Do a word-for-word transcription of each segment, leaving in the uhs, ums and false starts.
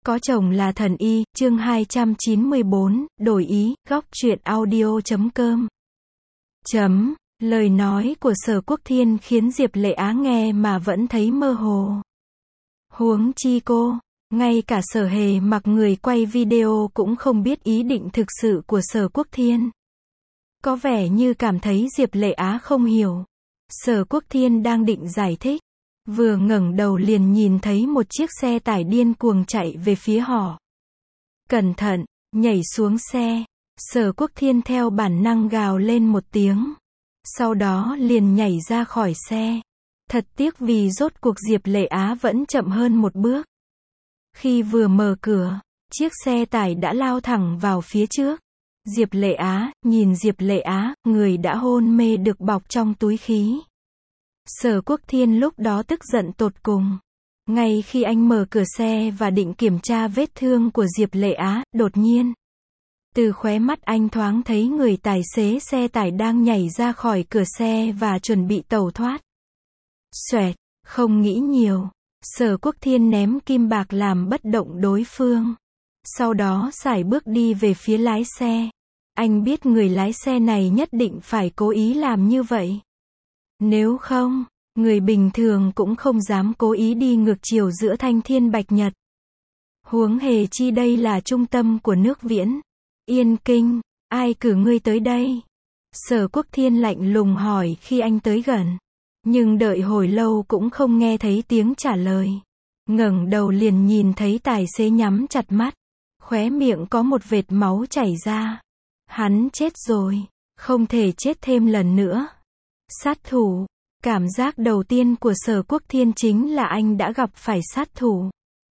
Có chồng là thần y, chương hai trăm chín mươi bốn, đổi ý, góc truyện audio chấm com. Chấm, lời nói của Sở Quốc Thiên khiến Diệp Lệ Á nghe mà vẫn thấy mơ hồ. Huống chi cô, ngay cả Sở Hề Mặc người quay video cũng không biết ý định thực sự của Sở Quốc Thiên. Có vẻ như cảm thấy Diệp Lệ Á không hiểu. Sở Quốc Thiên đang định giải thích. Vừa ngẩng đầu liền nhìn thấy một chiếc xe tải điên cuồng chạy về phía họ. Cẩn thận, nhảy xuống xe. Sở Quốc Thiên theo bản năng gào lên một tiếng. Sau đó liền nhảy ra khỏi xe. Thật tiếc vì rốt cuộc Diệp Lệ Á vẫn chậm hơn một bước. Khi vừa mở cửa, chiếc xe tải đã lao thẳng vào phía trước. Diệp Lệ Á, nhìn Diệp Lệ Á, người đã hôn mê được bọc trong túi khí. Sở Quốc Thiên lúc đó tức giận tột cùng. Ngay khi anh mở cửa xe và định kiểm tra vết thương của Diệp Lệ Á, đột nhiên, từ khóe mắt anh thoáng thấy người tài xế xe tải đang nhảy ra khỏi cửa xe và chuẩn bị tẩu thoát. Xoẹt, không nghĩ nhiều, Sở Quốc Thiên ném kim bạc làm bất động đối phương. Sau đó sải bước đi về phía lái xe. Anh biết người lái xe này nhất định phải cố ý làm như vậy. Nếu không, người bình thường cũng không dám cố ý đi ngược chiều giữa thanh thiên bạch nhật. Huống hề chi đây là trung tâm của nước Viễn. Yên Kinh, ai cử ngươi tới đây? Sở Quốc Thiên lạnh lùng hỏi khi anh tới gần. Nhưng đợi hồi lâu cũng không nghe thấy tiếng trả lời. Ngẩng đầu liền nhìn thấy tài xế nhắm chặt mắt. Khóe miệng có một vệt máu chảy ra. Hắn chết rồi, không thể chết thêm lần nữa. Sát thủ. Cảm giác đầu tiên của Sở Quốc Thiên chính là anh đã gặp phải sát thủ.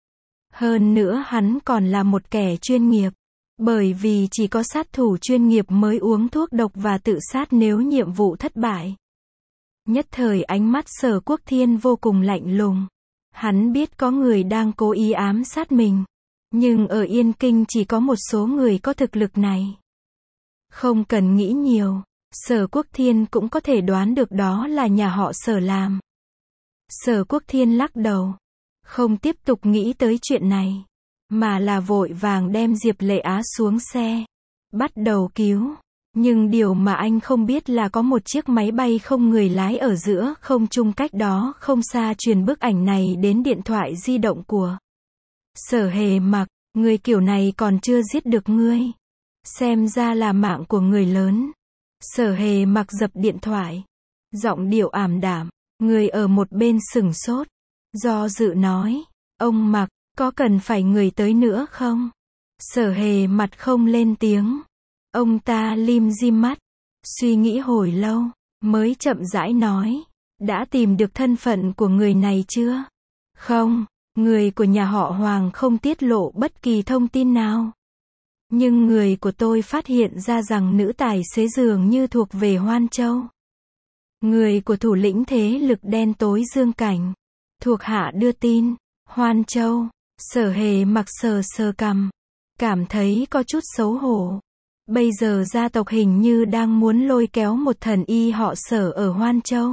Hơn nữa hắn còn là một kẻ chuyên nghiệp. Bởi vì chỉ có sát thủ chuyên nghiệp mới uống thuốc độc và tự sát nếu nhiệm vụ thất bại. Nhất thời ánh mắt Sở Quốc Thiên vô cùng lạnh lùng. Hắn biết có người đang cố ý ám sát mình. Nhưng ở Yên Kinh chỉ có một số người có thực lực này. Không cần nghĩ nhiều. Sở Quốc Thiên cũng có thể đoán được đó là nhà họ Sở làm. Sở Quốc Thiên lắc đầu. Không tiếp tục nghĩ tới chuyện này. Mà là vội vàng đem Diệp Lệ Á xuống xe. Bắt đầu cứu. Nhưng điều mà anh không biết là có một chiếc máy bay không người lái ở giữa không trung cách đó không xa truyền bức ảnh này đến điện thoại di động của Sở Hề Mặc. Người kiểu này còn chưa giết được ngươi. Xem ra là mạng của người lớn. Sở Hề Mặc dập điện thoại. Giọng điệu ảm đạm. Người ở một bên sửng sốt. Do dự nói. Ông Mặc, có cần phải người tới nữa không? Sở Hề mặt không lên tiếng. Ông ta lim dim mắt. Suy nghĩ hồi lâu. Mới chậm rãi nói. Đã tìm được thân phận của người này chưa? Không, người của nhà họ Hoàng không tiết lộ bất kỳ thông tin nào. Nhưng người của tôi phát hiện ra rằng nữ tài xế dường như thuộc về Hoan Châu. Người của thủ lĩnh thế lực đen tối Dương Cảnh. Thuộc hạ đưa tin. Hoan Châu. Sở Hề Mặc sờ sờ cằm. Cảm thấy có chút xấu hổ. Bây giờ gia tộc hình như đang muốn lôi kéo một thần y họ Sở ở Hoan Châu.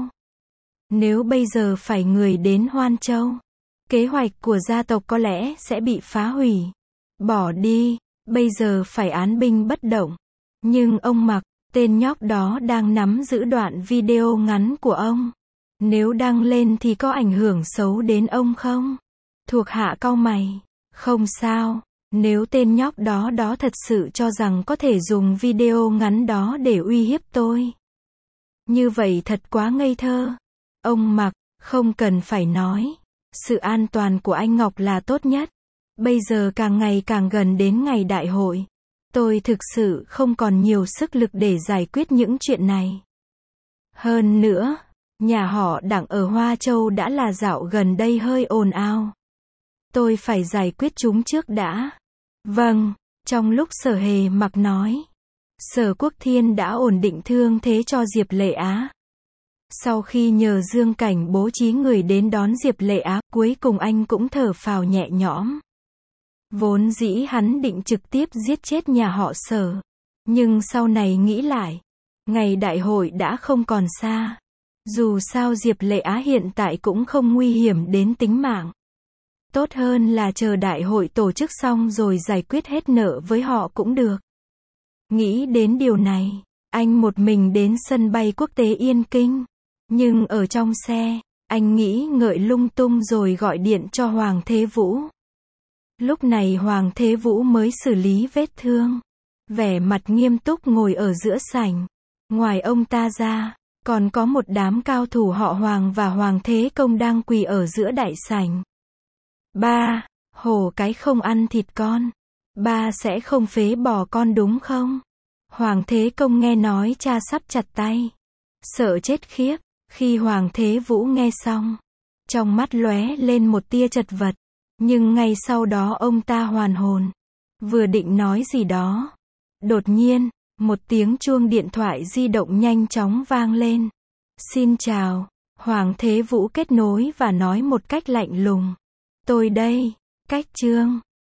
Nếu bây giờ phải người đến Hoan Châu, kế hoạch của gia tộc có lẽ sẽ bị phá hủy. Bỏ đi. Bây giờ phải án binh bất động. Nhưng ông Mặc, tên nhóc đó đang nắm giữ đoạn video ngắn của ông. Nếu đăng lên thì có ảnh hưởng xấu đến ông không? Thuộc hạ cau mày. Không sao. Nếu tên nhóc đó đó thật sự cho rằng có thể dùng video ngắn đó để uy hiếp tôi. Như vậy thật quá ngây thơ. Ông Mặc, không cần phải nói. Sự an toàn của anh Ngọc là tốt nhất. Bây giờ càng ngày càng gần đến ngày đại hội. Tôi thực sự không còn nhiều sức lực để giải quyết những chuyện này. Hơn nữa, nhà họ Đặng ở Hoa Châu đã là dạo gần đây hơi ồn ào. Tôi phải giải quyết chúng trước đã. Vâng, trong lúc Sở Hề Mặc nói. Sở Quốc Thiên đã ổn định thương thế cho Diệp Lệ Á. Sau khi nhờ Dương Cảnh bố trí người đến đón Diệp Lệ Á, cuối cùng anh cũng thở phào nhẹ nhõm. Vốn dĩ hắn định trực tiếp giết chết nhà họ Sở. Nhưng sau này nghĩ lại. Ngày đại hội đã không còn xa. Dù sao Diệp Lệ Á hiện tại cũng không nguy hiểm đến tính mạng. Tốt hơn là chờ đại hội tổ chức xong rồi giải quyết hết nợ với họ cũng được. Nghĩ đến điều này, anh một mình đến sân bay quốc tế Yên Kinh. Nhưng ở trong xe, anh nghĩ ngợi lung tung rồi gọi điện cho Hoàng Thế Vũ. Lúc này Hoàng Thế Vũ mới xử lý vết thương. Vẻ mặt nghiêm túc ngồi ở giữa sảnh. Ngoài ông ta ra, còn có một đám cao thủ họ Hoàng và Hoàng Thế Công đang quỳ ở giữa đại sảnh. Ba, hổ cái không ăn thịt con. Ba sẽ không phế bỏ con đúng không? Hoàng Thế Công nghe nói cha sắp chặt tay. Sợ chết khiếp. Khi Hoàng Thế Vũ nghe xong, trong mắt lóe lên một tia chật vật. Nhưng ngay sau đó ông ta hoàn hồn. Vừa định nói gì đó. Đột nhiên, một tiếng chuông điện thoại di động nhanh chóng vang lên. Xin chào. Hoàng Thế Vũ kết nối và nói một cách lạnh lùng. Tôi đây. Cách Trương.